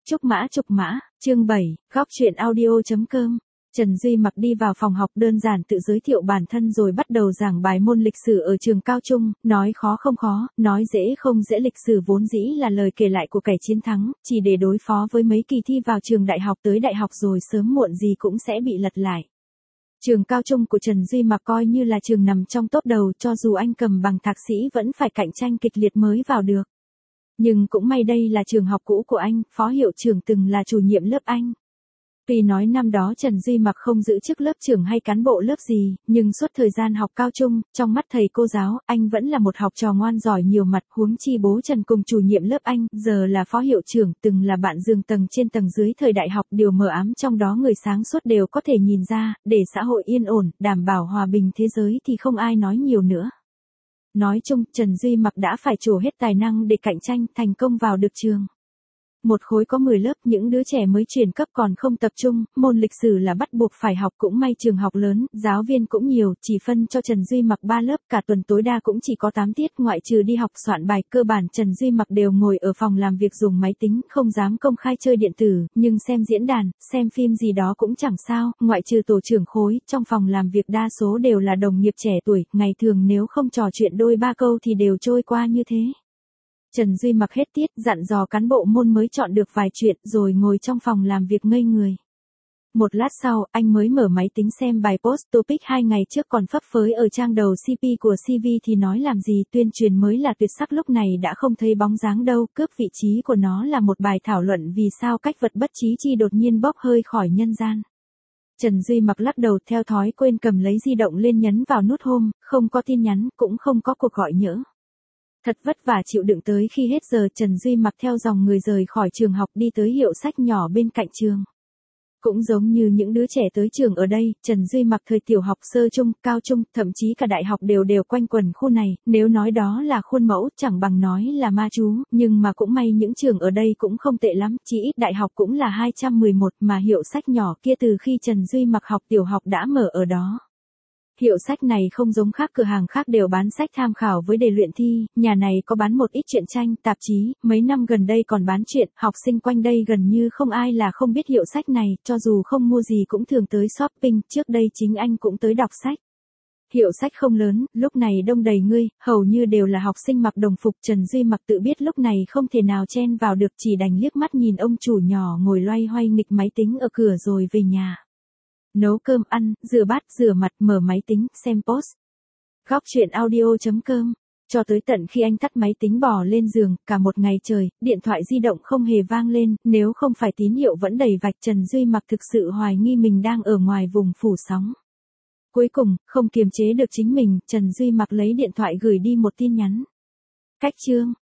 Trúc mã, chương 7, góc chuyện audio.com. Trần Duy Mặc đi vào phòng học đơn giản tự giới thiệu bản thân rồi bắt đầu giảng bài môn lịch sử ở trường cao trung, nói khó không khó, nói dễ không dễ. Lịch sử vốn dĩ là lời kể lại của kẻ chiến thắng, chỉ để đối phó với mấy kỳ thi vào trường đại học tới đại học rồi sớm muộn gì cũng sẽ bị lật lại. Trường cao trung của Trần Duy Mặc coi như là trường nằm trong top đầu, cho dù anh cầm bằng thạc sĩ vẫn phải cạnh tranh kịch liệt mới vào được. Nhưng cũng may đây là trường học cũ của anh, phó hiệu trưởng từng là chủ nhiệm lớp anh. Tuy nói năm đó Trần Duy Mặc không giữ chức lớp trưởng hay cán bộ lớp gì, nhưng suốt thời gian học cao trung, trong mắt thầy cô giáo, anh vẫn là một học trò ngoan giỏi nhiều mặt. Huống chi bố Trần cùng chủ nhiệm lớp anh, giờ là phó hiệu trưởng, từng là bạn giường tầng trên tầng dưới thời đại học. Điều mờ ám trong đó người sáng suốt đều có thể nhìn ra, để xã hội yên ổn, đảm bảo hòa bình thế giới thì không ai nói nhiều nữa. Nói chung, Trần Duy Mặc đã phải trổ hết tài năng để cạnh tranh, thành công vào được trường. Một khối có 10 lớp, những đứa trẻ mới chuyển cấp còn không tập trung, môn lịch sử là bắt buộc phải học. Cũng may trường học lớn, giáo viên cũng nhiều, chỉ phân cho Trần Duy Mặc 3 lớp, cả tuần tối đa cũng chỉ có 8 tiết, ngoại trừ đi học soạn bài. Cơ bản Trần Duy Mặc đều ngồi ở phòng làm việc dùng máy tính, không dám công khai chơi điện tử, nhưng xem diễn đàn, xem phim gì đó cũng chẳng sao. Ngoại trừ tổ trưởng khối, trong phòng làm việc đa số đều là đồng nghiệp trẻ tuổi, ngày thường nếu không trò chuyện đôi ba câu thì đều trôi qua như thế. Trần Duy Mặc hết tiết, dặn dò cán bộ môn mới chọn được vài chuyện, rồi ngồi trong phòng làm việc ngây người. Một lát sau, anh mới mở máy tính xem bài post topic 2 ngày trước còn phấp phới ở trang đầu CP của CV thì nói làm gì, tuyên truyền mới là tuyệt sắc lúc này đã không thấy bóng dáng đâu. Cướp vị trí của nó là một bài thảo luận vì sao cách vật bất chí chi đột nhiên bốc hơi khỏi nhân gian. Trần Duy Mặc lắc đầu, theo thói quên cầm lấy di động lên nhấn vào nút home, không có tin nhắn, cũng không có cuộc gọi nhỡ. Thật vất vả chịu đựng tới khi hết giờ, Trần Duy Mặc theo dòng người rời khỏi trường học đi tới hiệu sách nhỏ bên cạnh trường. Cũng giống như những đứa trẻ tới trường ở đây, Trần Duy Mặc thời tiểu học, sơ trung, cao trung, thậm chí cả đại học đều quanh quẩn khu này. Nếu nói đó là khuôn mẫu, chẳng bằng nói là ma chú, nhưng mà cũng may những trường ở đây cũng không tệ lắm, chỉ ít đại học cũng là 211, mà hiệu sách nhỏ kia từ khi Trần Duy Mặc học tiểu học đã mở ở đó. Hiệu sách này không giống các cửa hàng khác đều bán sách tham khảo với đề luyện thi, nhà này có bán một ít truyện tranh, tạp chí, mấy năm gần đây còn bán truyện. Học sinh quanh đây gần như không ai là không biết hiệu sách này, cho dù không mua gì cũng thường tới shopping, trước đây chính anh cũng tới đọc sách. Hiệu sách không lớn, lúc này đông đầy người, hầu như đều là học sinh mặc đồng phục. Trần Duy Mặc tự biết lúc này không thể nào chen vào được, chỉ đành liếc mắt nhìn ông chủ nhỏ ngồi loay hoay nghịch máy tính ở cửa rồi về nhà. Nấu cơm ăn, rửa bát, rửa mặt, mở máy tính, xem post. Góc chuyện audio.com. Cho tới tận khi anh tắt máy tính bỏ lên giường, cả một ngày trời, điện thoại di động không hề vang lên, nếu không phải tín hiệu vẫn đầy vạch. Trần Duy Mặc thực sự hoài nghi mình đang ở ngoài vùng phủ sóng. Cuối cùng, không kiềm chế được chính mình, Trần Duy Mặc lấy điện thoại gửi đi một tin nhắn. Cách chương.